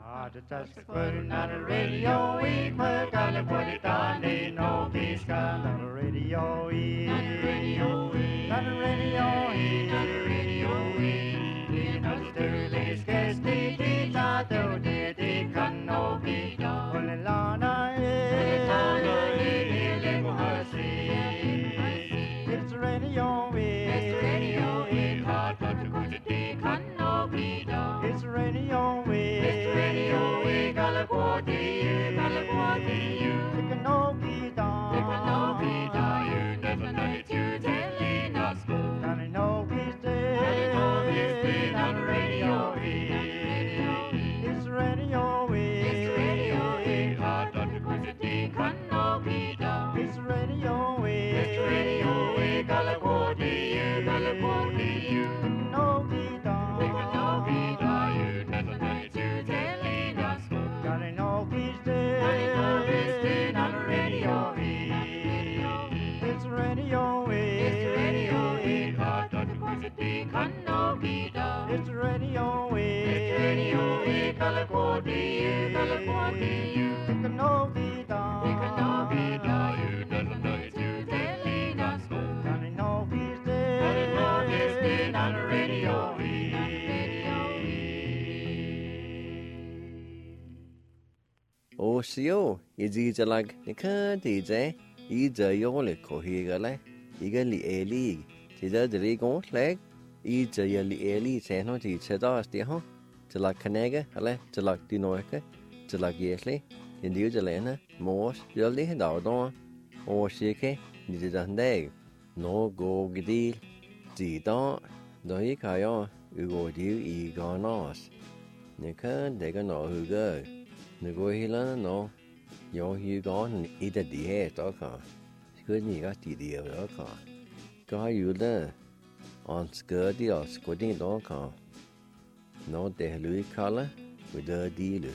Just putting on the radio, we put on the put it on, they know this kind of radio, not the radio, not the radio, not the radio, we know the earliest guest, they did not do, they can know be done. Only Lana, it's radio, it's radio, hard but to go to they can know be done. It's radio, it's radio, Galaguati, you can know be done. You can know be done. You never know it, you telling us go. Can I know he's dead? Can I know he's dead on the radio? It's radio, it's radio, hard not to go to they can know be done. It's radio, Galaguati, you can know be done. You can know be done. You never know it, you telling us go. Can I know he's dead? Can I know he's dead on the radio? It's radio, it's radio, hard not to go to they can know be done. It's radio, Galaguati, you can know be done. You can know be done. You never know it, you telling us go. Can I know he's dead? Can I know he's dead on the radio? Osio, is like the candidates, either your liquor here, eagerly a league. Tis the legal leg, either your elite and not each other, dear, to like Canega, to like Dinoica, to like Yesley, in the Udelena, Morse, Jolly, Dowdon, or Shake, needed a day. No go deal, the don't, the Hikayo, you go deal, e gone us. You can't take a no who go. The go healer no, you gone either the hair talker. Good you got the deal talker. Go you there on skirty or squatting talker. No de Louis color with the deal.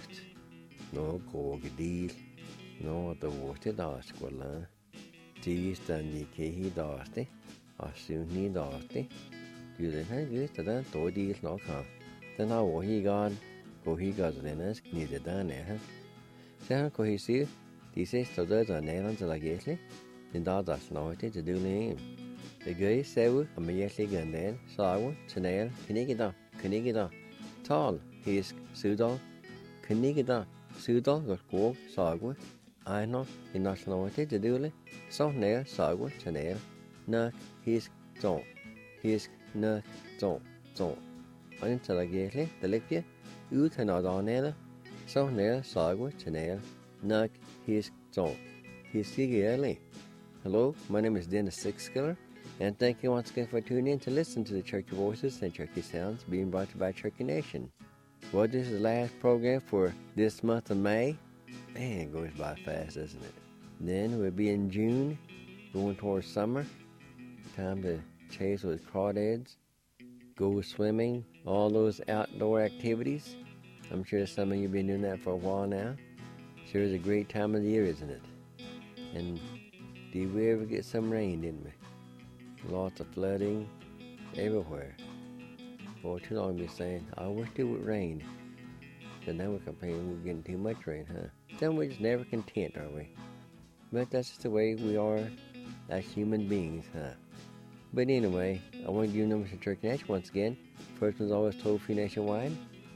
No go deal. No the water dust squalla. Teas than the key dusty or soon need dusty. You then had good to that door deals no car. Then how he gone. Cô hi gà rồi nè, nhìn thấy ta nè ha. Sao cô hi xíu, thì sẽ tao tới rồi nè nó là gì thế? Nên đó là nói thếจะดูนี่แต่เกยเซลล์ไม่แยกสิกันเด่นสาวชแนลคืนนี้กี่ต่อทอลฮิสซื้อต่อคืนนี้กี่ต่อซื้อต่อกับกูสาวไอ้น้องที่น่าสนใจจะดูเลยสองเนี่ยสาวชแนลนักฮิสจงฮิสนักจงอันนี้จะละเกยเลยแต่เล็กเพี้ยUt han og nede, så nede sago til nede. Nok his song. His early. Hello, my name is Dennis Sixskiller, and thank you once again for tuning in to listen to the Cherokee Voices and Cherokee Sounds being brought to you by Cherokee Nation. Well, this is the last program for this month of May. Man, it goes by fast, doesn't it? Then we'll be in June, going towards summer. Time to chase with crawdads, go swimming, all those outdoor activities. I'm sure some of you have been doing that for a while now. Sure is a great time of the year, isn't it? And did we ever get some rain, didn't we? Lots of flooding everywhere. For too long we've been saying, I wish it would rain. But now we're complaining we're getting too much rain, huh? Then we're just never content, are we? But that's just the way we are as human beings, huh? But anyway, I want to give you numbers to Cherokee Nation once again. First one's always toll-free nationwide,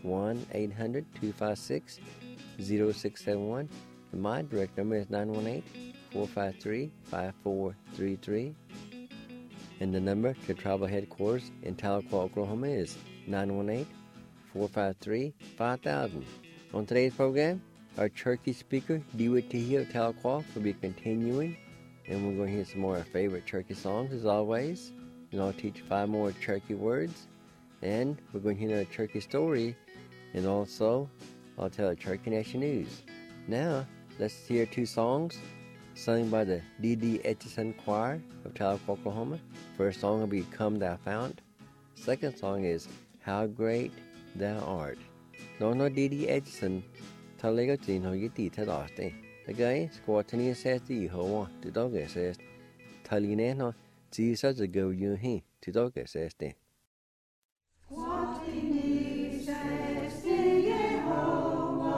1-800-256-0671. And my direct number is 918-453-5433. And the number to tribal headquarters in Tahlequah, Oklahoma is 918-453-5000. On today's program, our Cherokee speaker, DeWitt Tehee of Tahlequah, will be continuing. And we're going to hear some more of our favorite Cherokee songs as always. And I'll teach 5 more Cherokee words. And we're going to hear another Cherokee story. And also, I'll tell a Cherokee Nation news. Now, let's hear 2 songs sung by the D.D. Etchison Choir of Tahlequah, Oklahoma. First song will be Come Thou Fount. Second song is How Great Thou Art. No D.D. Etchison, Tahlequah Tin Ho Yiti Tadaste. Okay, Squatany says the Yehovah, the dog says, Talineno, Jesus a go you he, the dog says the. Squatany says the Yehovah.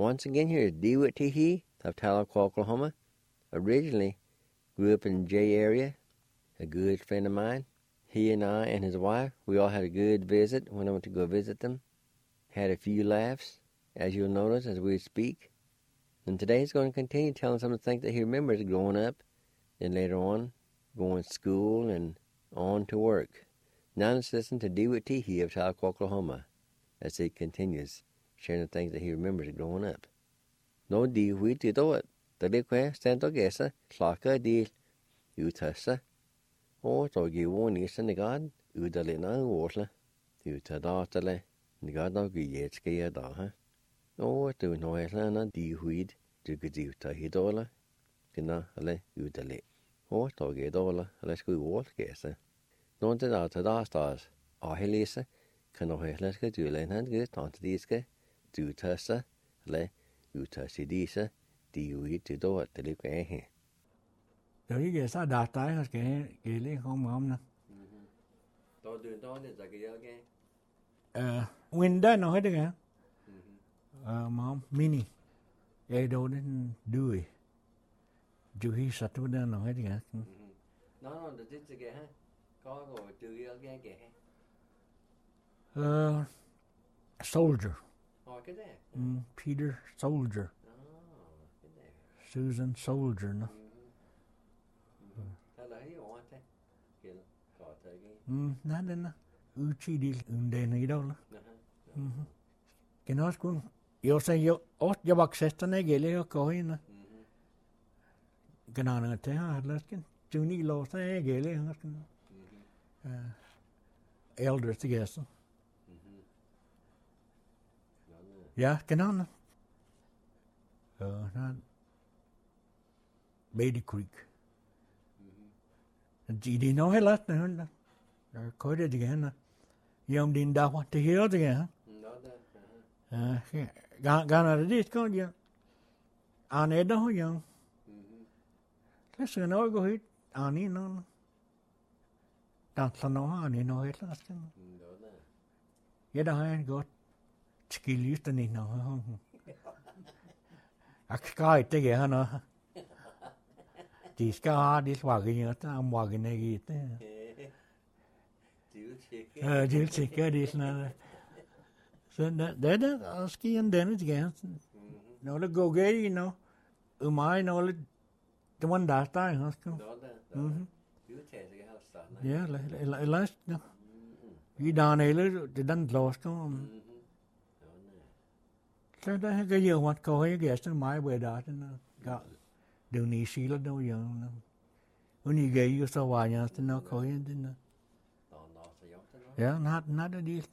once again, here is DeWitt Teehee of Tahlequah, Oklahoma. Originally grew up in the J area, a good friend of mine. He and I and his wife, we all had a good visit when I went to go visit them. Had a few laughs, as you'll notice as we speak. And today he's going to continue telling some of the things that he remembers growing up and later on going to school and on to work. Now let's listen to DeWitt Teehee of Tahlequah, Oklahoma, as he continues sharing the things that he remembers growing up. No DeWitt to do it. Tahlequah Santo Gesa, Clarka Deal, Utasa. O to give one is in the God, Udalina Water, Utadale, the God of Yetska Daha. O to Noelana DeWitt to Gaduta Hidola, Gina Ale Udale. O to Gedola, let's go walk Gesa. Don't it out to stars. Ahilisa, can no Helleska do Lenhand get onto Diska, do Tessa, Le Utasidisa, DeWitt to do it, Tahlequah. Rồi cái sao đạt tới cái lý không nè. Tôi đường đó thì cái gì cái. Window nó hết được hả? Mom mini. Cái đồ đến đuôi. Chú hi sát tu đó nó hết được hả? Nó được chứ cái hả? Có rồi chú cái Soldier. Cái đấy. Peter Soldier. Cái đấy. Susan Soldier nó. Nada na uchi di unde na idola. Que nós com eu sei eu já baxesta na gele eu coi na. Que não na terra las que juni lo sa gele has que. Elders together. Ja, genau na. Na Beatty Creek. Chị đi nói hết lát nữa nè. Rồi coi đây thì hả? Yom din đâu thì hiểu thì hả? Gana đi có gì? Anh ấy đâu vậy? Cái sự nói có hết anh ấy nó. Đặt là nó anh ấy nói hết lát cái. Cái đó anh có skill ít này nó không? Cái thì hả nó? Chỉ có đi qua cái nhớ ta qua cái này gì thế. Chịu cái đi là. So that ski and then it's again. No le go gay, you know. Umai no le the one that time has come. Yeah, like last no. You down there the done lost come. So that cái gì hoạt coi cái ghét nó mãi về đó nó got. Đường này xí lắm đâu giờ. Uni gay you so why you know coi thế nó. Yeah, not a deal.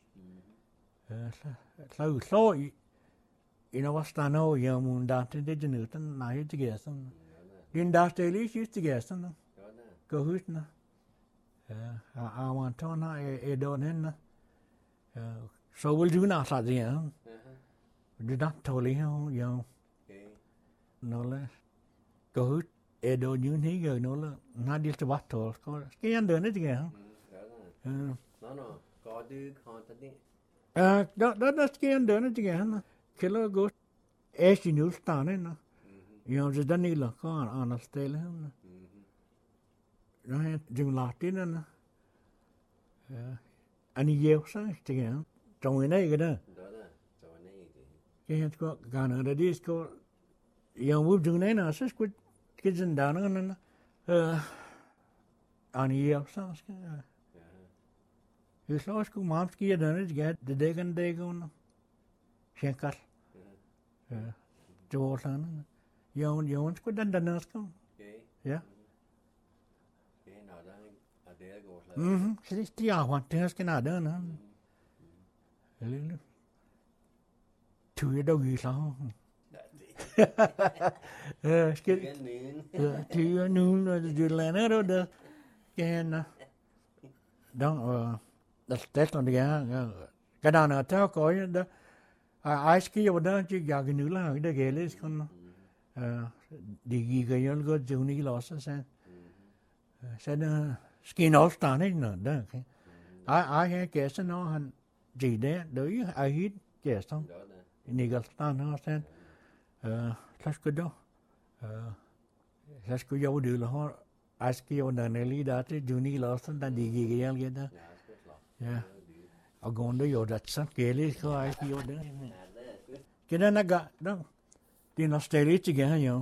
So you know what's that now? You mun dante de genutan na hit together. Din dante is used together. Go hoot na. I want to na e don hen. So we'll do not that yeah. Do not totally you no less. Go hoot e don you he go no la na deal to what to có cái anh đơn đấy chứ kìa. No, có đưa content đi. Đó cái anh đơn đấy chứ kìa. Cái lo go Asia News star này nó. You know, just là có anh Australia nó. Nó dừng lại tí nữa nó. Anh yêu sao chứ kìa. Trong cái này cái đó. Cái anh có cái nào đó đi có. You know, dừng này nó sẽ cái dân đàn nó. Anh yêu sao chứ. Is lost ku mamski done it get the degan degon shankar Josan yon ku dan danas kom yeah Kristi want tens kana dan tu do gi sa skid tu noon the lana do the can don't that's on the cái đó là theo coi đó ai ski vào đó chứ giờ cái nữa là cái ghế lên con đi ghi cái yon có chịu ní loss sẽ ski nó start này nữa đó ai hay kể sẽ nó hành gì đấy đối ai hit kể xong Nigalstan har sen Saskuddo Saskuddo du har Aski och Danelli där Juni Larsen där digigel geda ja och gonde jodatsan keli så Aski joda kena naga då din steli tiga jo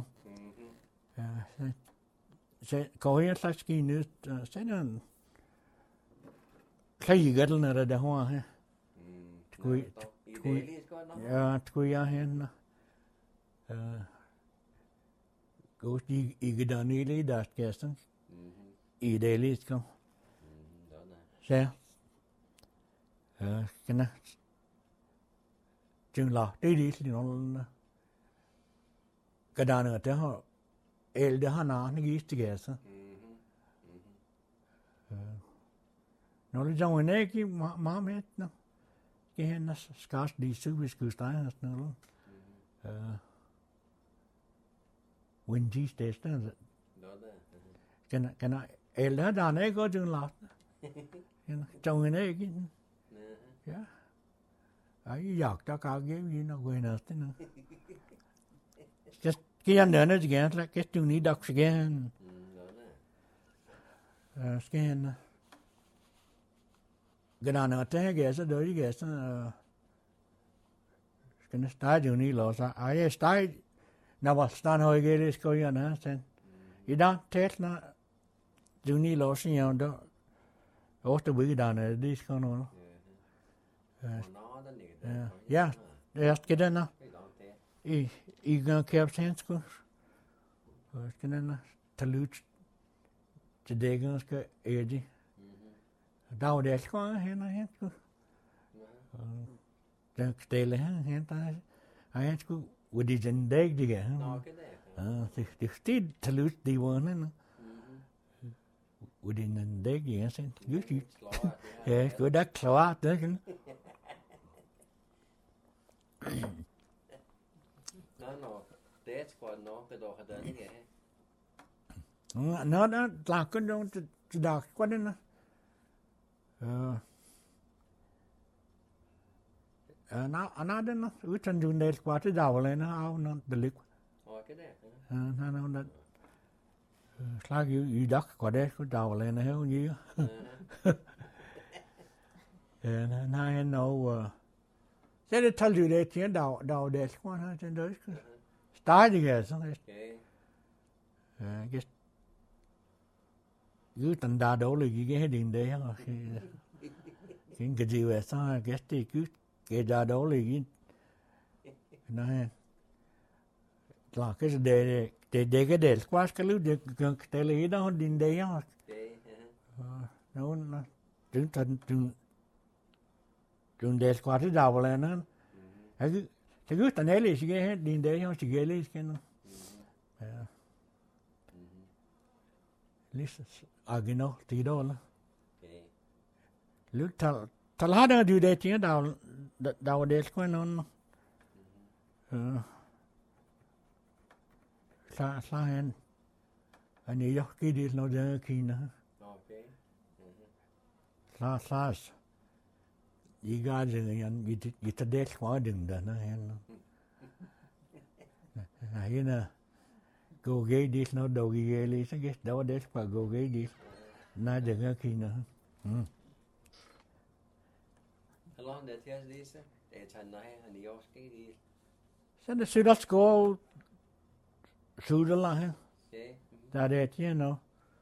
se kohen Saski nu sen Kajigel när det har Tkuya hen Gås i Gedanili dat gæsten i Daily kom så kena chừng la det nó Gedana det har det har na gist gæsten når det jo en ikke meget nå det her skars de superskud steiner sådan noget Windy station kan eller der er ikke godt en lot trong en ikke ja ai jagt der kan give vi noget hvad næste nu cái anh nữa thì cái là cái trường ní đọc scan scan cái nào nữa thế cái sẽ đối cái sẽ cái nó start trường ní lo sa ai start nào stan hồi cái đấy coi như nào sen idan test na trường ní lo xin nhau đó ở từ bữa đàn này đi con nó ja cái đó nó I gan kæft hansko. Og skal den talut til dækken skal æde. Der var det skal hen og hansko. Den stille hen der. Hansko ud i den dæk det gør. Det sted talut det var ne. Ud i den dæk ja sen. Just ja, skulle da klart det kan. Det squad no cái đồ hạt đấy nó đã là cái đó chỉ đào qua đến nó đến nó ở trên đường đây qua tới đầu lên nó ao nó được lịch cái đấy nó đãslag như đất qua đây cái đầu lên nó hết như nó sẽ để thay đổi để chuyện đầu để qua nó trên đấy start again sådan cái cứ tận đa đổ là cái điện đấy hả cái gì vậy sao cái thì cứ cái đa đổ là cái là cái để cái để qua cái lúc để cái lấy đó điện đấy hả nó trứng thành trứng để qua cái đầu lên nó cái cứ tận ấy là cái điện đấy không chỉ cái cái nó list agino tí đó là lúc thal há đó điều đấy tiếng đào đấy qua nó sa hen anh ấy cái đi nó ra khi nữa sa ý ra rồi anh bị ta đấy qua đừng đó nó hen này nè go gay đi nó đầu gay đi sẽ get đầu đấy qua go gay đi na đừng ra khi nữa Along the test this để chân này anh yêu cái đi Sen det sydast gå sydala här. Där det är no.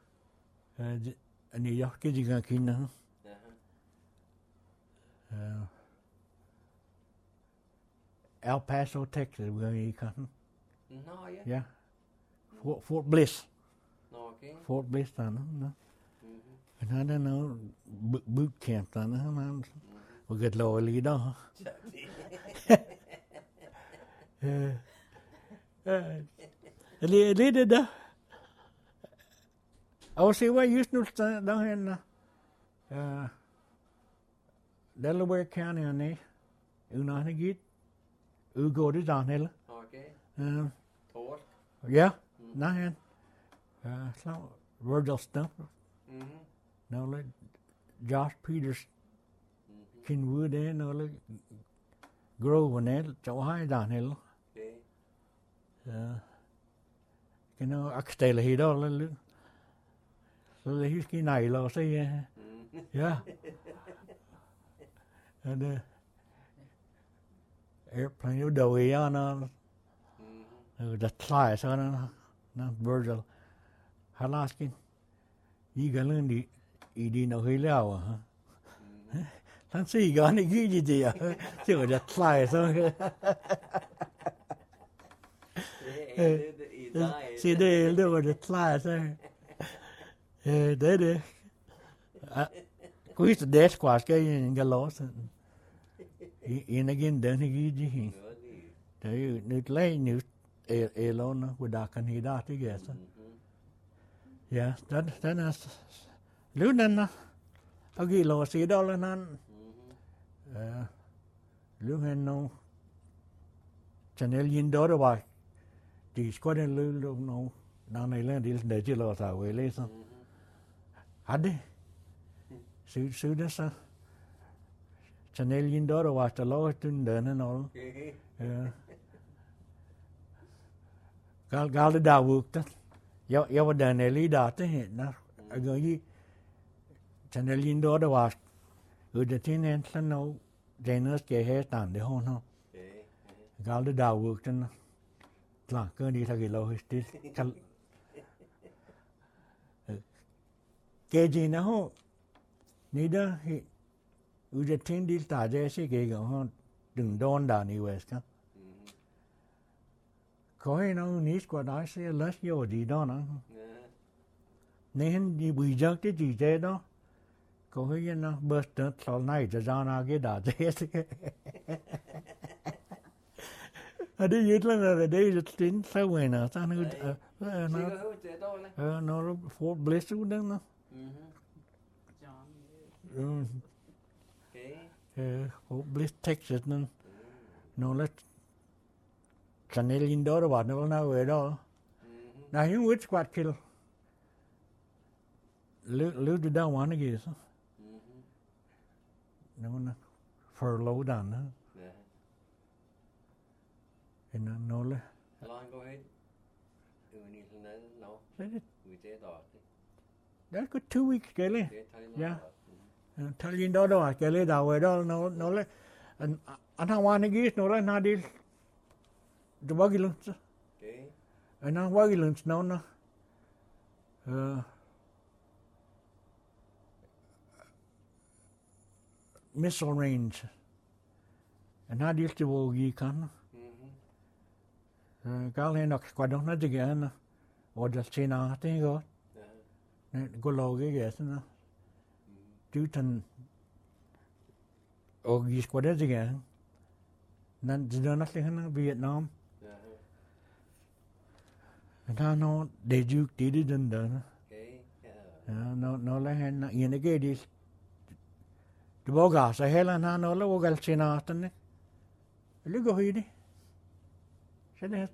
Ani jag kan diga kina. El Paso, Texas, we kan. No, yeah. Yeah. Fort Bliss. No, okay. Fort Bliss no. And I don't know boot camp man. We get low leader. Lite där. Och se vad just nu där henne. Delaware County on det. Una git. Går det down heller. Okay. Torsk. Ja, nej. Så Virgil Stuff. No, like Josh Peters. Kenwood no like Grove nè chỗ hai đàn này luôn cái nó ác là hi đó là hi cái này là say and airplane nó đầu ý nó đặt fly so nó Virgil Halaskin ý gần lên đi nó hơi leo thằng sĩ gần này cái gì à chứ mà đặt fly so see đây đâu mà đặt fly so đấy quý cái dead squash cái loss in again then he gì đấy nứt lấy nứt elon của đã cần hi đã thì cái yeah that is lúcนั้นนะเอากี่โล$4นั้นlúcนั้นnó Chanelยินดอร์ว่าที่สกอตเลูกน้องนางในเรื่องที่เดี๋ยวจะรอสาวเวลี่ซ้ำฮัดดิซื้อได้ซะChanelยินดอร์ว่าจะรอจนเดินนั่นallกาลดาววุกตั้งยาวเดินในลีดาตั้งเห็นนะก็ยี่Chanelยินดอร์ว่าเดี๋ยวที่เนี่ยฉันเอาเจนเนอร์เกย์เฮตันเดี๋ยวห้องเนาะกาลดาววุกจังนะหลังก็ดีถ้าเกิดเราติดกันเกจีนะฮะนี่เด้อเดี๋ยวที่ดีตาเจสิเกย์ก็ห้องดึงโดนด่านี่เวสกันขอให้น้องนิสกว่าได้เสียลัสโยดีด้อนนะนี่เห็นดีบุยจักที่จีเจด้อขอให้ยันนะเบิร์สเตอร์สอนไหนจะจานาเกด่าเจสิอันนี้ยึดแล้วนะเดี๋ยวจะทิ้งเส้าไว้นะท่านก็น้องโฟร์บลิสก็ได้นะโฟร์บลิสเท็กซัสนั่นน้องเล็กChanelยินดอร์ว่านั่นน่าเวดอน่าหิ้งวิชกวาดคิลเลือดดาววานี่กี่สินั่นนะfurloughด่านนะเห็นนั่นนั่นเลยลองก็ให้นี่ฉะนั้นเนาะวิจัยต่อ That's good 2 weeks แกเลยถ้ายินดอร์ว่าแกเลยดาวเวดอนั่นเลยอันทางวานี่กี่นั่นเลยน่าดีThe Wagilunds. And now Wagilunds now missile range. And how do you to Wogi can? Galhenox squadron not again. Or just China, I think. Go logi, yes. Duton Ogi squadron again. Then did nothing in Vietnam. Nó để dụ tí đi dần dần nó lại hay nó yên cái đi bao gà sẽ hay là nó là bao gà xin à tân đấy lấy cái gì đi sẽ đấy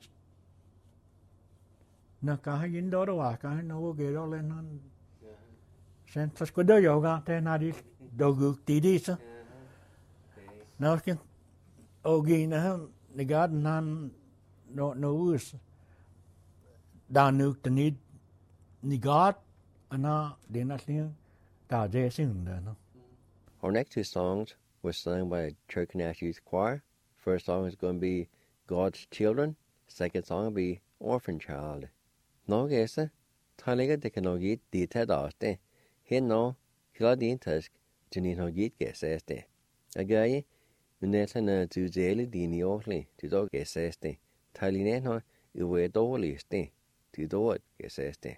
nó cả hai dính đó đâu à cả hai nó cái đó lên nó xem sao có đỡ yoga thế nào đi đầu gục tí đi sao nó cái ogi nó gạt nó us Danuk the need Nigat Anna Dinatling Da Jason. Our next two songs were sung by Church Nash Youth Choir. First song is going to be God's Children. Second song will be Orphan Child. No guess, Taliga de Canogit di Tadaste. Here no, Claudine Tusk, Janino Git guesseste. Again, Minetana to Zeli Dini Orly to dog guesseste. Talineno, you were doliste. To do it, guesseste.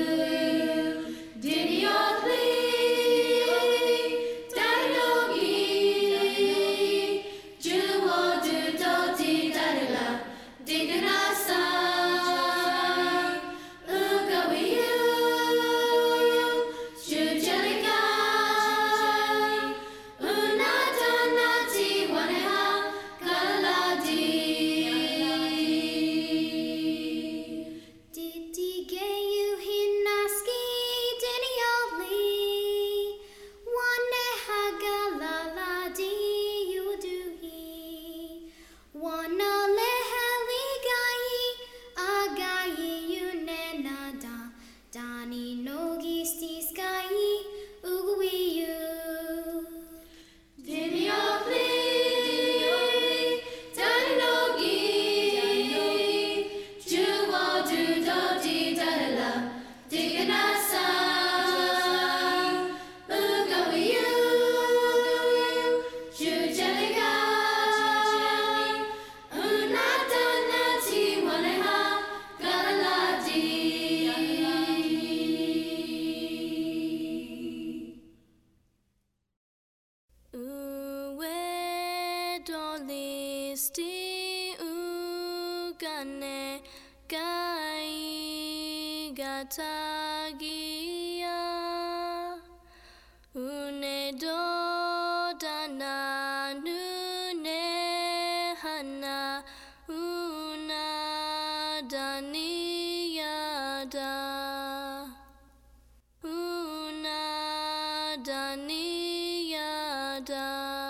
Did you please? ugane gai gatagia une do dana nune hana una daniyada una daniyada.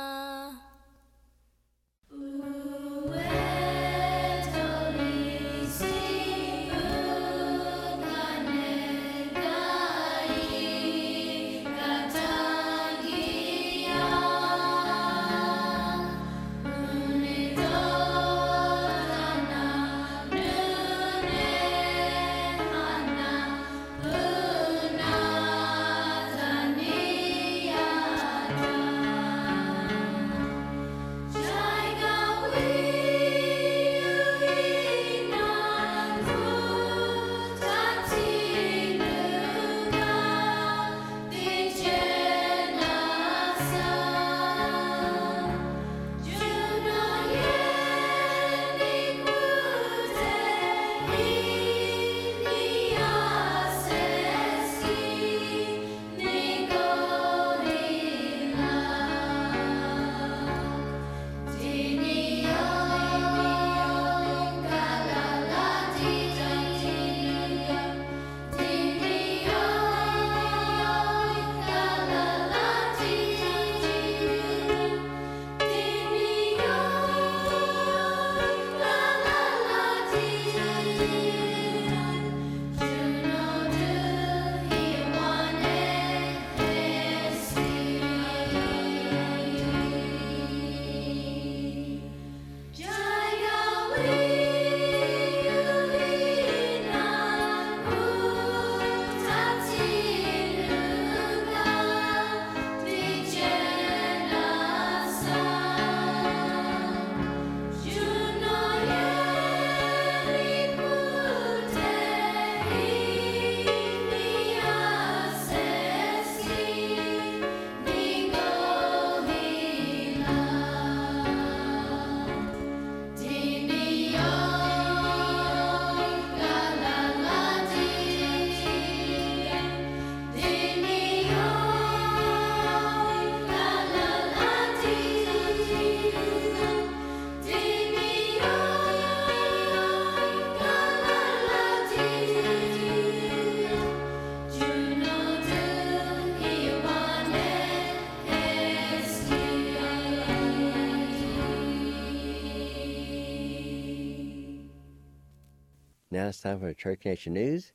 Now it's time for Church Nation News.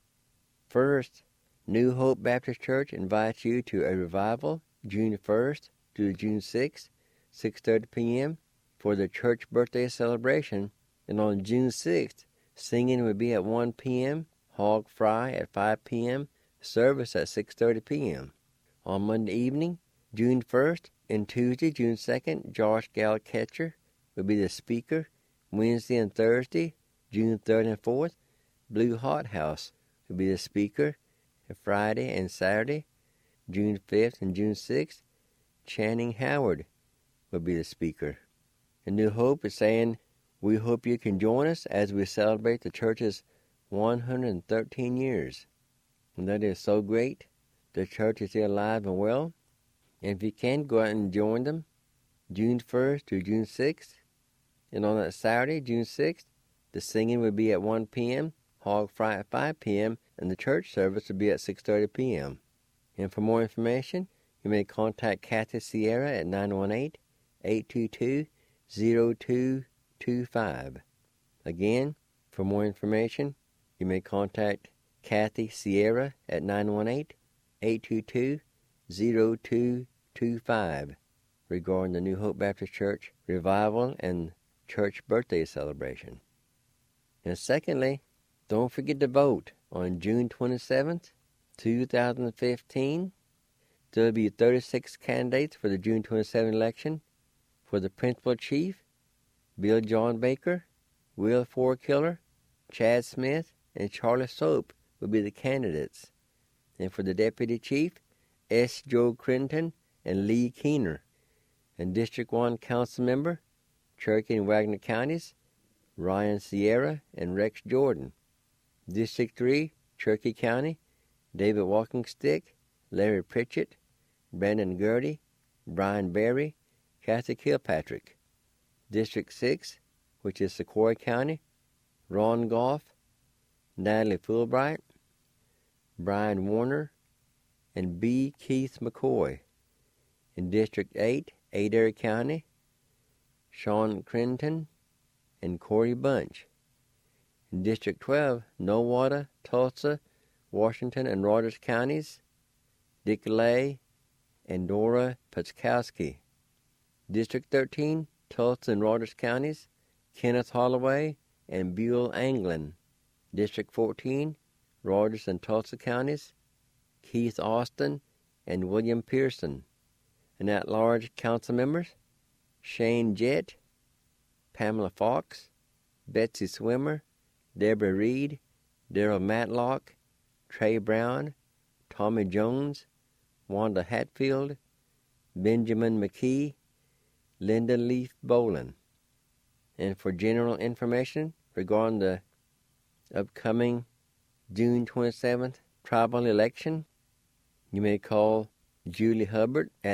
First, New Hope Baptist Church invites you to a revival June 1st to June 6th, 6:30 p.m. for the church birthday celebration. And on June 6th, singing will be at 1 p.m., hog fry at 5 p.m., service at 6:30 p.m. On Monday evening, June 1st, and Tuesday, June 2nd, Josh Galketcher will be the speaker. Wednesday and Thursday, June 3rd and 4th, Blue Hot House will be the speaker. And Friday and Saturday, June 5th and June 6th, Channing Howard will be the speaker. And New Hope is saying, we hope you can join us as we celebrate the church's 113 years. And that is so great. The church is still alive and well. And if you can, go out and join them June 1st to June 6th. And on that Saturday, June 6th, the singing will be at 1 p.m., hog fry at 5 p.m., and the church service will be at 6:30 p.m. And for more information, you may contact Kathy Sierra at 918-822-0225. Again, for more information, you may contact Kathy Sierra at 918-822-0225 regarding the New Hope Baptist Church revival and church birthday celebration. And secondly, don't forget to vote on June 27th, 2015. There will be 36 candidates for the June 27 election. For the principal chief, Bill John Baker, Will Forkiller, Chad Smith, and Charlie Soap will be the candidates. And for the deputy chief, S. Joe Crinton and Lee Keener. And District 1 council member, Cherokee and Wagner counties, Ryan Sierra and Rex Jordan. District 3, Cherokee County, David Walking Stick, Larry Pritchett, Brandon Gertie, Brian Berry, Kathy Kilpatrick. District 6, which is Sequoia County, Ron Goff, Natalie Fulbright, Brian Warner, and B. Keith McCoy. In District 8, Adair County, Sean Crinton and Corey Bunch. In District 12, Nowata, Tulsa, Washington, and Rogers counties, Dick Lay and Dora Paczkowski. District 13, Tulsa and Rogers counties, Kenneth Holloway and Buell Anglin. District 14, Rogers and Tulsa counties, Keith Austin and William Pearson. And at-large council members, Shane Jett, Pamela Fox, Betsy Swimmer, Deborah Reed, Darrell Matlock, Trey Brown, Tommy Jones, Wanda Hatfield, Benjamin McKee, Linda Leaf Boland. And for general information regarding the upcoming June 27th tribal election, you may call Julie Hubbard at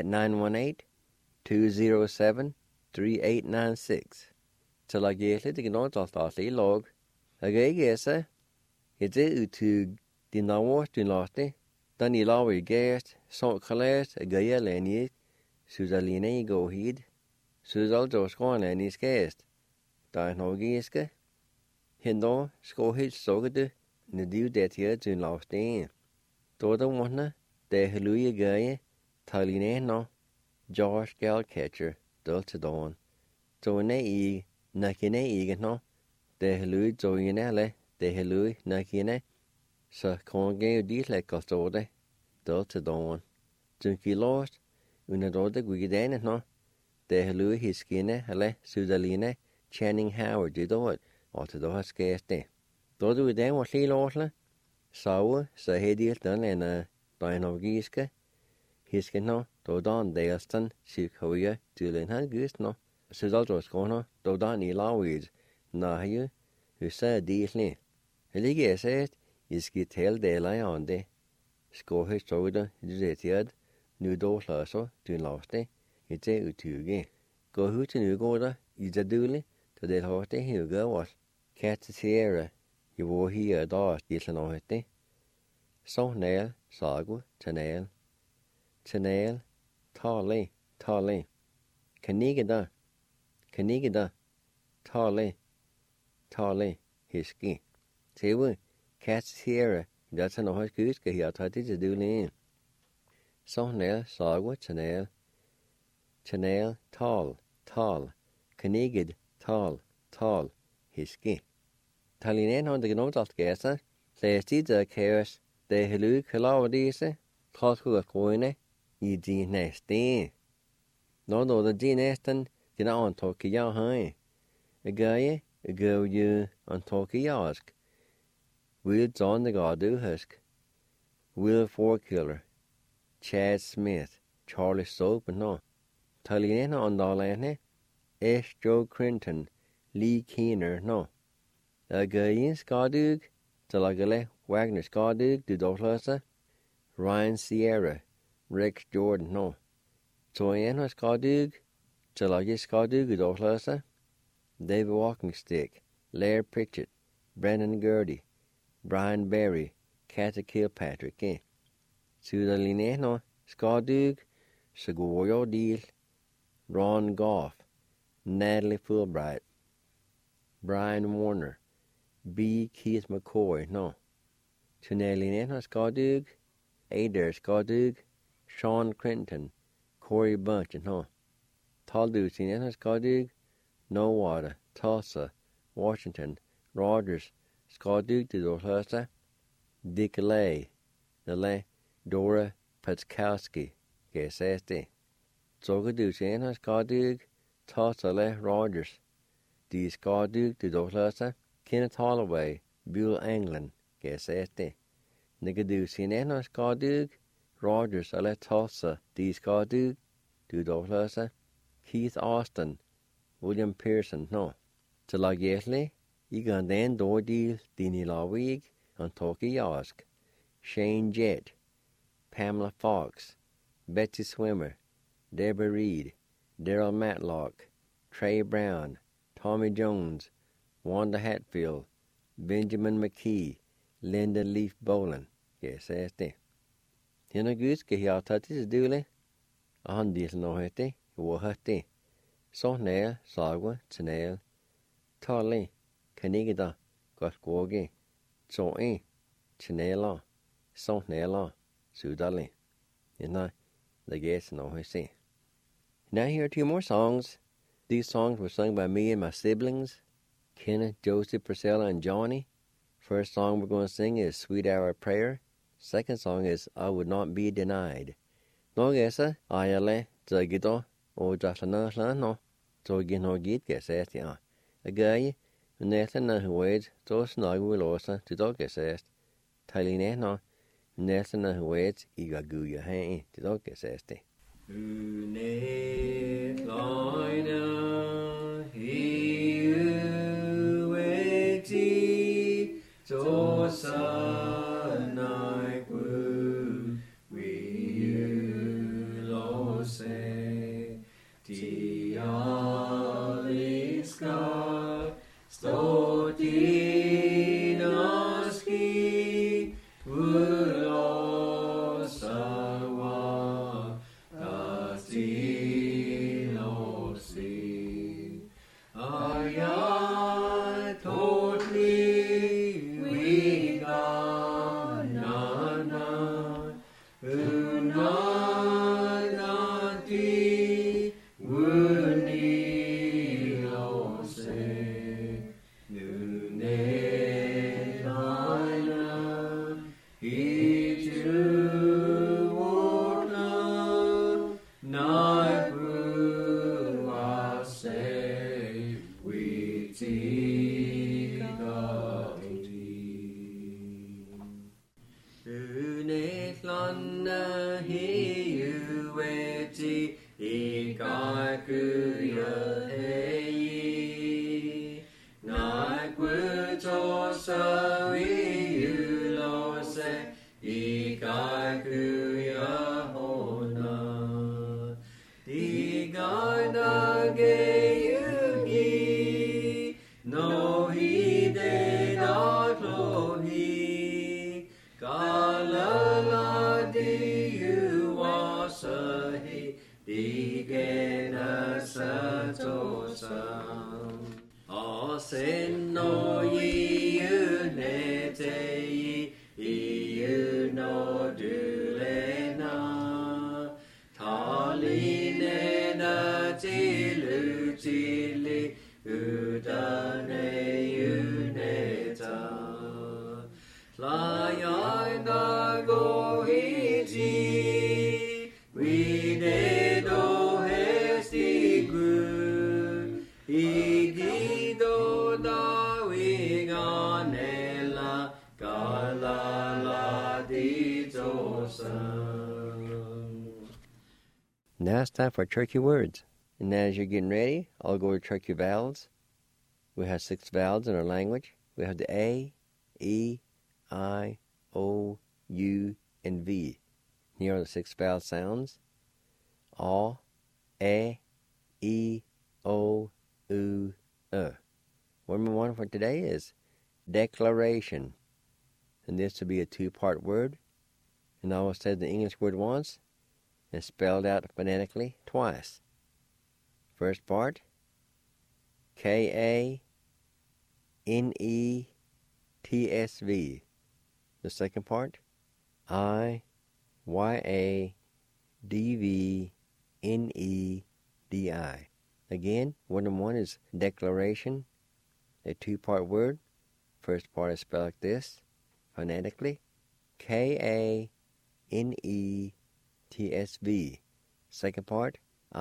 918-207-3896. Til a gæsle det genåt alstali log. Aga gæsa, ete utug din navås din laste, dan I lawe gæst, så kalæst agaya længe, suzaline I gå hid, suzal jo skoen længe skæst. Der no gæske, hendo sko helt sokkede, nediv det her din laste. Doda wonna, det haluje gæje, taline no, Josh Galcatcher, dølte dagen. Så I nakine igen no, det haluje zoinale, det haluje nakine, så konge jo dit lækker stå det, dølte dagen. Tunki lost, under rådet guidane no, det haluje hiskine, eller Sudaline, Channing Howard, det døde, og til døde skæste. Døde du I dag var slig låsle, så heddilt den en døgnogiske, hisken no, dodan deastan, sykhoje, tylen han gust no, sudaldroskono, dodan I lawid, nahju, husa disli. Helige sæt, I skit hel dela I ande, skohe ståde, duzetiad, nu doslaso, dyn laste, I te utuge. Gå hut til nugårda, I zaduli, da det hårte huga was, katsetiere, I hvor hier da, dislen åhette. Så næl, sagu, tanæl. Tanæl, tale, tale. Kanigeda, tale, tale, hiski. Tewe, katsetiere, dat no has kuske her tati til dulin. Så næl, sagu, tanæl. Tanæl, tal. Kaniged, tal, hiski. Talinen har det gnått alt gæsa, læste der kaos, det helu kalav disse, klart kroine, I de næste. Når der de næsten, dina antokke ja hai. Agaye, go you antokke jask. Will John the God husk. Will Forkiller. Chad Smith. Charlie Soap no. Talinen andalene. Joe Crinton. Lee Keener no. Agaye skadug. Talagale Wagner skadug du dotlasa. Ryan Sierra. Rex Jordan no. Toyen skadug. Talagye skadug du dotlasa. David Walking Stick. Larry Pritchett. Brandon Gertie. Brian Berry. Kathy Kilpatrick. Sudaline no. Skadug. Segoyo Deal. Ron Goff. Natalie Fulbright. Brian Warner. B. Keith McCoy, no. Tunaline skadug. Adair skadug. Sean Crinton. Corey Bunch, no. Taldusin skadug. Nowata, Tulsa, Washington, Rogers, skadug til Dorhasa. Dick Lay, Dora Paczkowski, GSSD. Zogadusin skadug. Tulsa Rogers. De skadug til Dorhasa. Kenneth Holloway, Buell Anglin, GSSD. Negadusin skadug. Rogers Tulsa. De skadug til Dorhasa. Keith Austin, William Pearson, no. Til lag yearly, I gan den doordil dini lawig on Toki Yask, Shane Jett, Pamela Fox, Betsy Swimmer, Deborah Reed, Daryl Matlock, Trey Brown, Tommy Jones, Wanda Hatfield, Benjamin McKee, Linda Leaf Boland. Yes, that's det. Hina gus ke hi atatis dule. Han dis no hete, wo hete. So nail, sagwa, tnail. Tali, kanigida, got goge. So tnaila, so naila, sudali. Hina, the guess no hete. Now here are 2 more songs. These songs were sung by me and my siblings, Kenneth, Joseph, Priscilla, and Johnny. First song we're going to sing is Sweet Hour of Prayer. Second song is I Would Not Be Denied. No gesa, ayale, zagito, o jaslana no, zogi no git gesest ya. A guy, nethen na huwed, zo snag wilosa, to dog gesest. Taline no, nethen na huwed, iga guya hain, to dog geseste. Unet loina, he ueti, zosa. Now it's time for Turkey words. And as you're getting ready, I'll go to Turkey vowels. We have 6 vowels in our language. We have the A, E, I, O, U, and V. Here are the 6 vowel sounds. A, E, O, U, One more one for today is declaration. And this will be a 2-part word. And I will say the English word once and spelled out phonetically twice. First part, K-A-N-E-T-S-V. The second part, I-Y-A-D-V-N-E-D-I. Again, word number 1 is declaration, a 2-part word. First part is spelled like this, phonetically, K-A-N-E-T-S-V. Second part,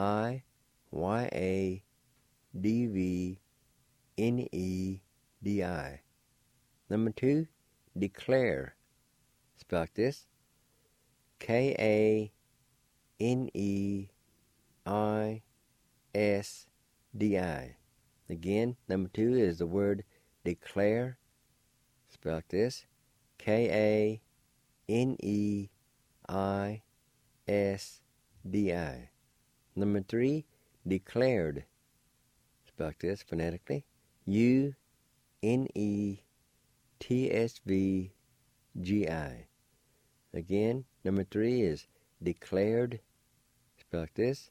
I-Y-A-D-V-N-E-D-I. Number 2, declare. Spell like this, K-A-N-E-I-S-D-E-R-E. Again, number 2 is the word declare. Spell like this. K-A-N-E-I-S-D-I. Number 3, declared. Spell like this phonetically. U-N-E-T-S-V-G-I. Again, number 3 is declared. Spell like this.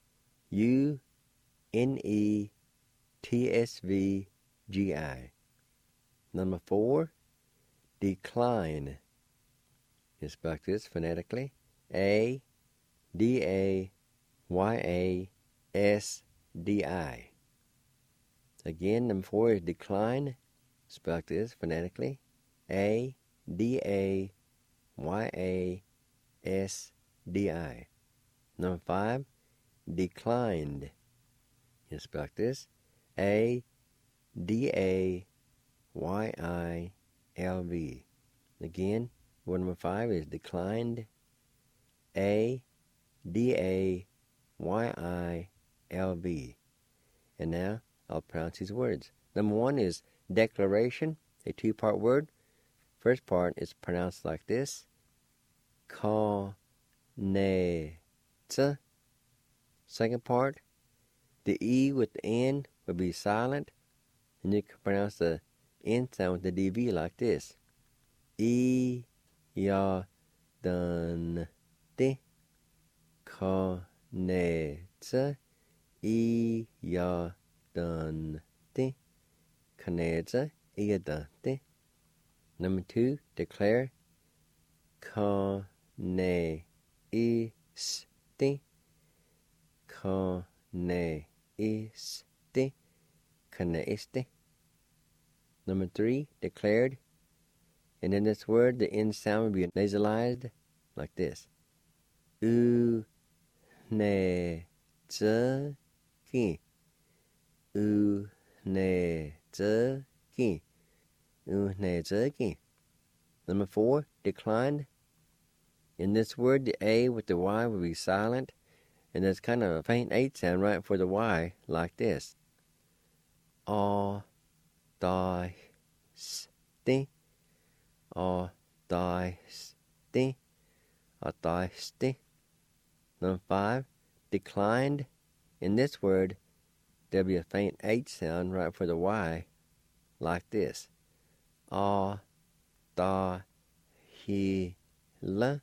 U-N-E-T-S-V-G-I. Number 4, decline. It's spelled like this phonetically. A-D-A-Y-A-S-D-I. Again, number 4 is decline. Spelled like this phonetically. A-D-A-Y-A-S-D-I. Number 5, declined. It's spelled like this. A-D-A-Y-I-L-V. Again, word number 5 is declined. A-D-A-Y-I-L-V. And now I'll pronounce these words. Number 1 is declaration, a 2-part word. First part is pronounced like this. Ka-ne-tsa. Second part, the E with the N will be silent, and you can pronounce the N sound with the DV like this. I-ya-dun-ti. Ka-ne-tsa. I-ya-dun-ti. Ka-ne-tsa. I-ya-dun-ti. Number 2, declare. Ka-ne-is-ti. Ka-ne-is-ti. Ka-ne-is-ti. Number 3, declared. And in this word, the N sound will be nasalized like this. U-ne-tsa-ki. U-ne-tsa-ki. U-ne-tsa-ki. Number 4, declined. In this word, the A with the Y will be silent, and there's kind of a faint H sound right for the Y, like this. A-di-sti. A-di-sti. A-di-sti. Number 5, declined. In this word, there'll be a faint H sound right for the Y, like this. A-da-hi-la.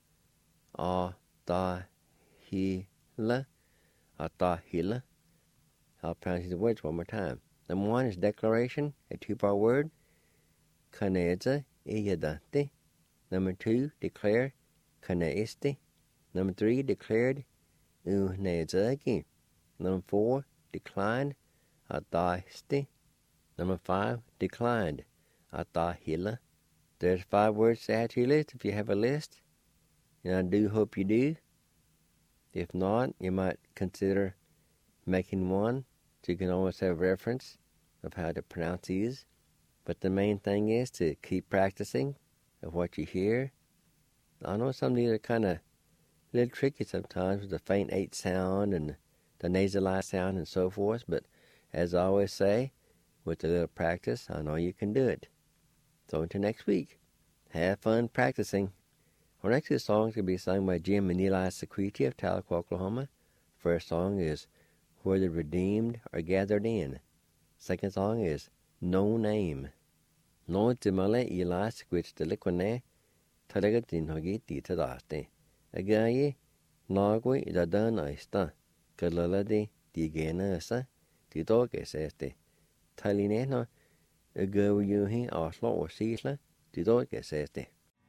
A-da-hi-la. A-da-hi-la. I'll pronounce these words one more time. Number 1 is declaration, a 2-part word. Ka-ne-tsa. I-ya-dun-ti. Number 2, declare. Ka-ne-is-ti. Number 3, declared. U-ne-tsa-ki. Number 4, declined. A-da-sti. Number 5, declined. A-da-hi-la. There's 5 words to add to your list if you have a list, and I do hope you do. If not, you might consider making one, so you can always have reference of how to pronounce these. But the main thing is to keep practicing of what you hear. I know some of these are kind of a little tricky sometimes with the faint H sound and the nasalized sound and so forth, but as I always say, with a little practice, I know you can do it. So until next week, have fun practicing. Our next 2 songs will be sung by Jim and Eli Sequiti of Tahlequah, Oklahoma. First song is Where the Redeemed Are Gathered In. Second song is No Name. No Timale Eli Sequit the Liquane, Telegatin Hogiti Tadaste. Agaye, Nagui da Dan Aista, Galalade, Diganasa, Tidoges este. Talineno, Agawi Oslo or Sisla, Tidoges este.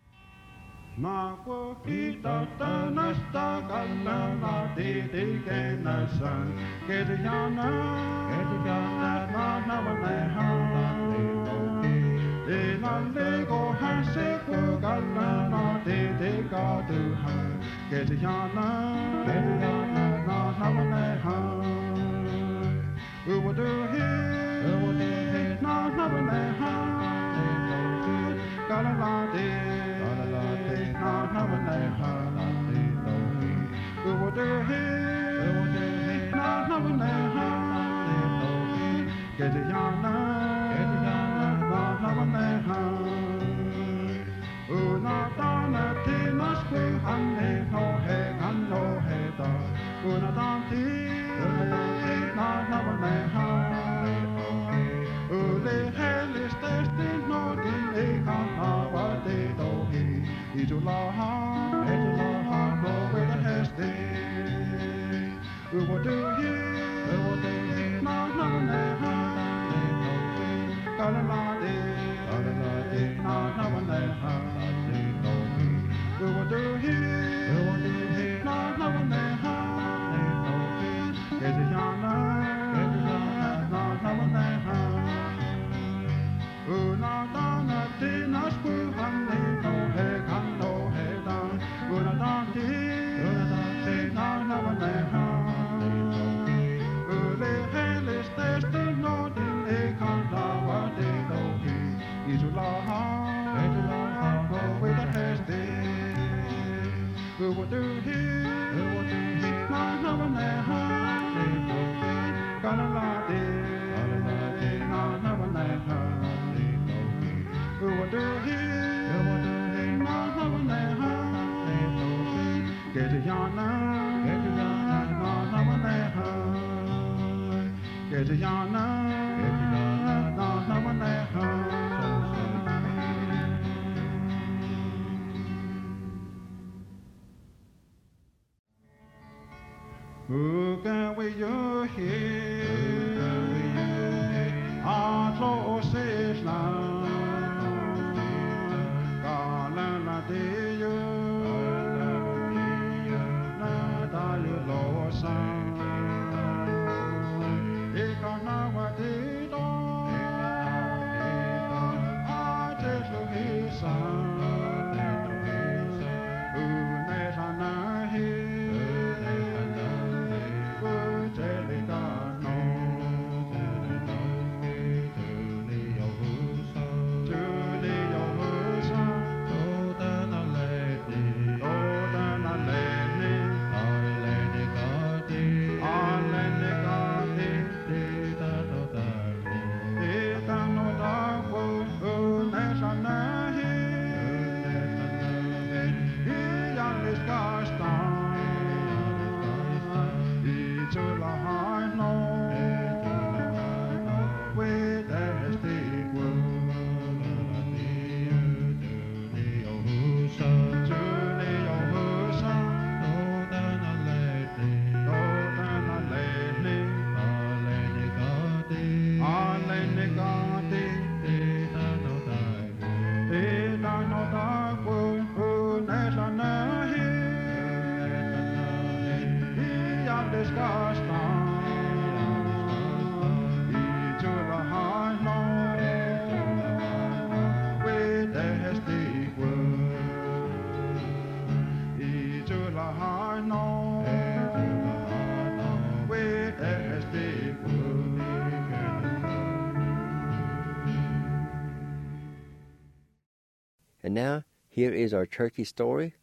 Nako kita tanasta kallana tete kenasan Kedjana na navane halande loki Denande go hanse ko kallana tete kaduha Kedjana na navane halande Uwadu he na navane halande Kalalade Go Gediana, Navaneha, Una Dana, Tinas, Hane, no head, and no head, Una Danti, Navaneha, Ule Hellis, Testing, no delay, Hanawa, de Dohi, Idulaha, no way the Heste, we will do here. Who can we you hear? Our close is now. Galana de you, nada you losa. Ikanawa de do, I just look his son. And now, here is our turkey story.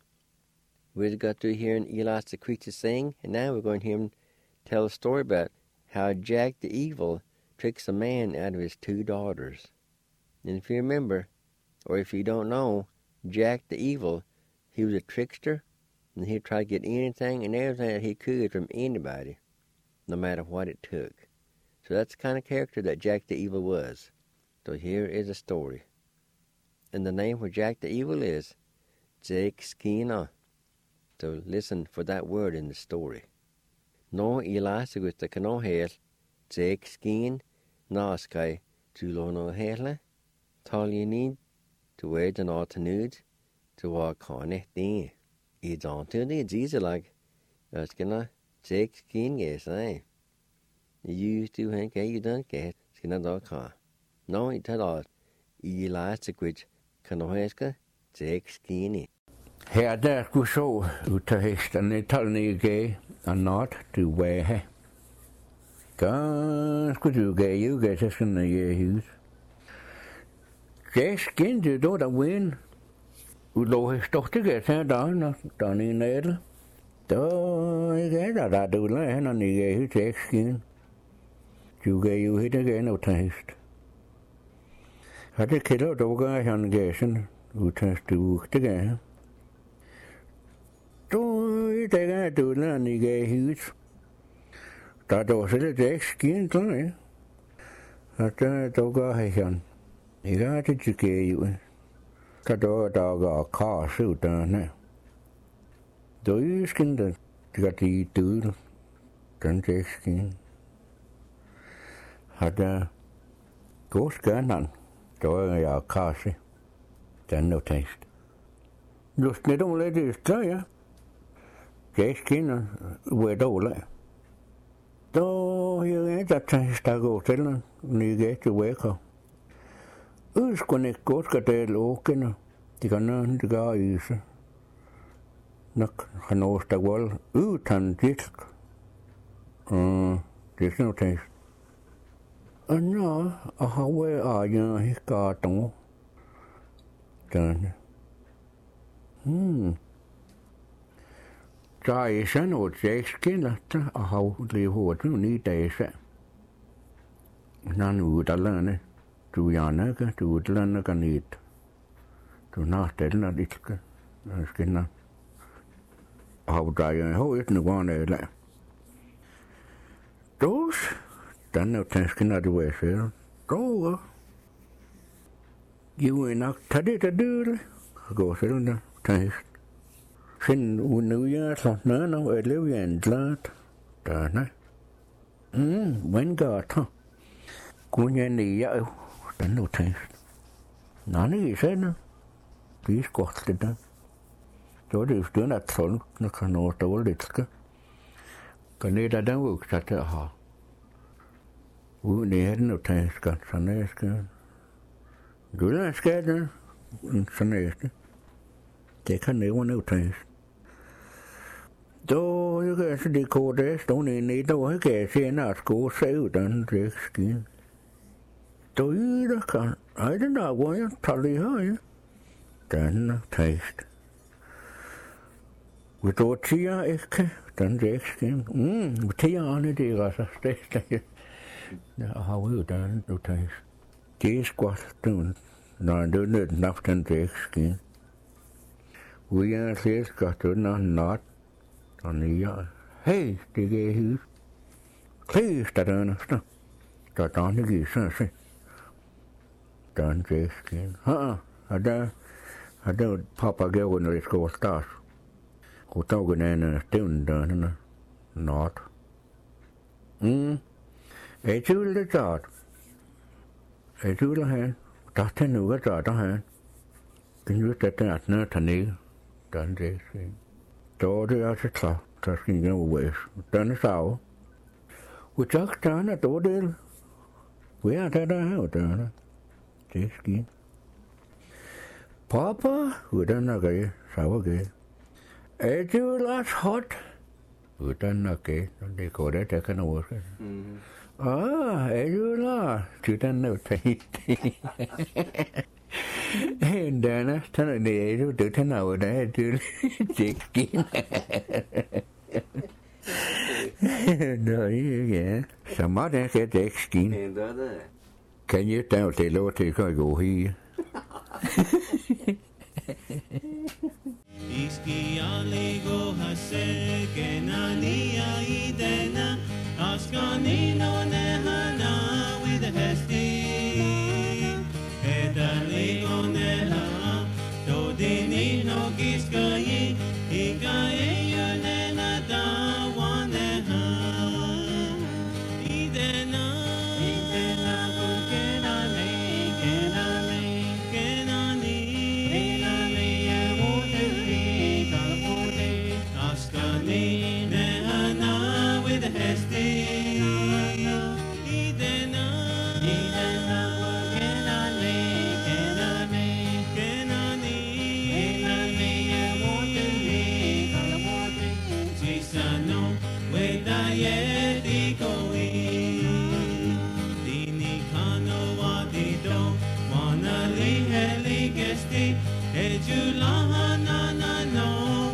We got to hear Eli the creature sing, and now we're going to hear him tell a story about how Jack the Evil tricks a man out of his 2 daughters. And if you remember, or if you don't know, Jack the Evil, he was a trickster, and he'd try to get anything and everything that he could from anybody, no matter what it took. So that's the kind of character that Jack the Evil was. So here is a story. And the name for Jack the Evil is Jake Skeena. So listen for that word in the story. No Elias the cano hell, Jake Skeen, na sky, Julono hella. Tall you need to wait an alternate to walk on it then. It's on to the Jesus like, that's gonna Jake Skeen guess, eh? You used to think you don't get, Skinna dog car. No, it had all Elias which Kanoheska, Jake Skeeny. Her der skulle så ut af hesterne talnige og not til væhe. Ganske du gav jo gav til sådan en hus. Gav skinte då der win. Ulo hestokte gav til dagen, der ni nære. Der gav der du lade han og ni gav hus Jake Skeeny. Juga you hit again no taste. Had a kilo doga on gason, who turns to work again. Do you take a do any gay huge? That was a deck skin to at a doga hation. He got it to gay you. Dog a car suit down there. Do you skin the got to eat dude? Then take skin. Had a ghost gun on. Då jag kanske den no taste. Just när de lägger ut ja. Jäskin var dålig. Då jag inte taste gå till ni get to wake. Uskon gå ska det låken. Det kan inte gå ut. Nak han åsta väl utan disk. Det är no taste. No, how are you? He got on. Done. Try sen or skin at how live what you need days. None would learn it. To Yanaka, to would learn a need. To not tell not it. Skin. How dry and how it no one. Those. Den er tænkt at du er selv. Gå. Jo er nok taget det dyr. Gå selv der. Tænkt. Find unuja så når er lever en glat. Der nej. Men godt. Kun jeg nej. Den er tænkt. Nej, ikke selv. Det er godt det der. Så det er støn at sådan, når kan nå dårligt skal. Kan det der ud så der har. Det er den jo tænkt, sådan er det. Du er skadet, sådan er det. Det kan nævne jo tænkt. Då jeg kan se det kode, stående inde i, då jeg kan se en at sko se ud, den det ikke sker. Då er det kan, ej den der, hvor jeg tager det her, ja. Den er tænkt. Hvis du tiger ikke, den det ikke sker. Tigerne, det er altså stedet. Har vi den du tænker. Det er godt, når du nødt nok den dækskin. Vi er slet godt, du når not, og nye. Hey, det er hus. Klæs der den efter. Der er ikke i sådan set. Den dækskin. Har der pappa gav, når det skal være start. Og tog en anden stævn der, not. Jeg tvivler det taget. Jeg tvivler han. Der er nu at der han. Kan du det der når der ned. Den det skal. Då det er så klart. Der skal ikke være. Den er så. Og så der er då det. Hvor er det der her der? Det skal. Papa, hvordan er det? Så var det. Er du last hot? Hvordan er det? Det går det der kan over. Er du la? Du den er tænkt. Den er sådan det er du den er der du skin. Nå ja. Så må det kan det skin. Kan you tell det lov til at gå her? Iski aligo hase kenania idena askanino nehana with a hesti edaligo neha dodinino giskayi ikaye yunena da waneha idena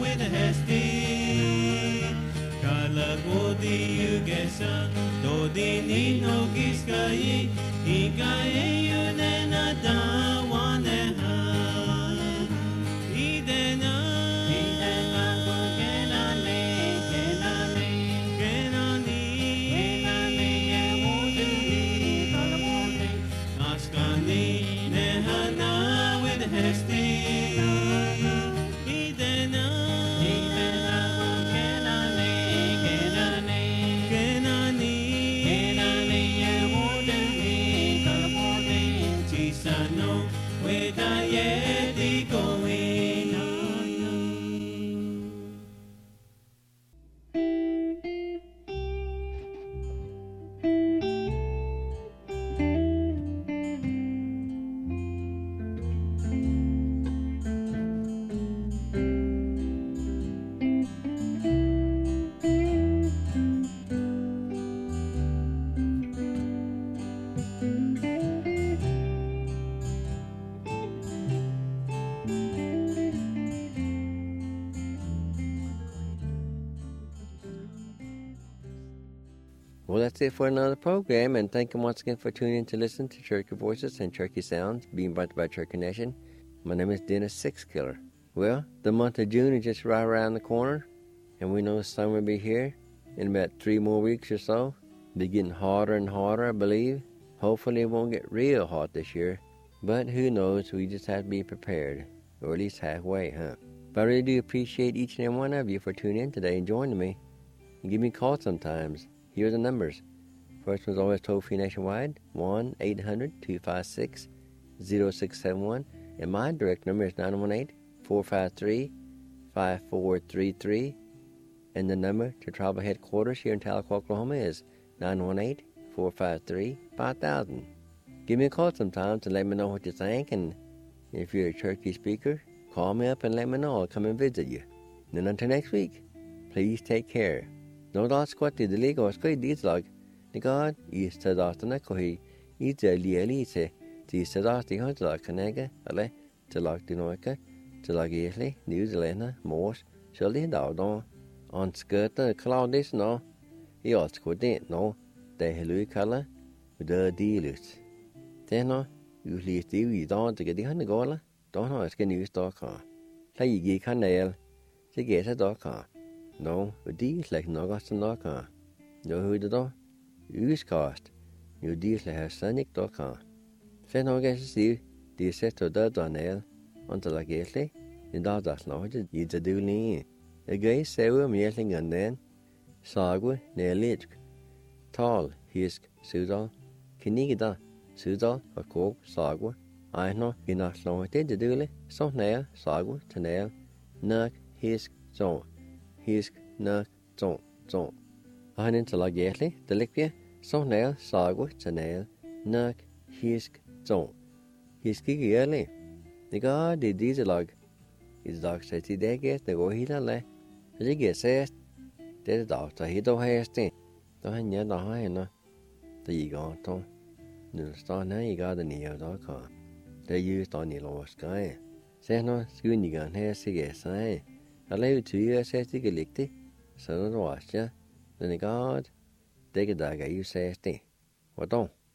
Dodi Dodini no kiskayi, ikaye yunena dawaneha. Idena, kenani, askani nehana with hesti. Idena, Chisano, weda yeti going on. Well, that's it for another program, and thank you once again for tuning in to listen to Cherokee Voices and Cherokee Sounds, being brought to you by Cherokee Nation. My name is Dennis Sixkiller. Well, the month of June is just right around the corner, and we know summer will be here in about 3 more weeks or so. Be getting hotter and hotter, I believe. Hopefully it won't get real hot this year, but who knows, we just have to be prepared, or at least halfway, huh? But I really do appreciate each and every one of you for tuning in today and joining me. And give me a call sometimes. Here are the numbers. First one's always toll-free nationwide, 1-800-256-0671. And my direct number is 918-453-5433. And the number to tribal headquarters here in Tahlequah, Oklahoma is 918-453-5000. Give me a call sometimes and let me know what you think. And if you're a Cherokee speaker, call me up and let me know. I'll come and visit you. And then until next week, please take care. No da squat the legal squid these log. The god is to the Nakohi, eats a lielise, the Sadasti Hunter Canega, Ale, to log the Noika, to log Italy, New Zealand, Morse, Shirley Dowdon, on skirt the cloud this no. He also could no, the Helu color, with the dealers. Then no, usually Steve is on to get the Hunter don't know it's going to use dog car. Like you get nail, to get a dog car. No, these like no got some dog car. No who the dog? Use cost. You deals like a sonic dog car. Say no guess to see the set to the nail until like gately. The dog does not use a doing. A gay sewer meeting and then Sagwa near Lidge. Tall, hisk, Sudal, Kinigida, Sudal, a coke, Sagwa. I know you're not slow at it, do so nail, Sagwa, to nail, Nuck, hisk, zone. Hisk, nuck, zone. I into like gately, the liquia, so nail, Sagwa, to nail, Nuck, hisk, zone. Hiski early. The god did these log. His dog said he did get the go he lay. As he gets asked, the doctor he don't have to. Don't have yet the high enough. The you gone to. No start now you got the neo dog car. They used on the lower sky. Say no, soon you got hair cigarettes, I lay 2 years as the galicti. So don't watch ya. Then the god, take a dagger you say, what don't?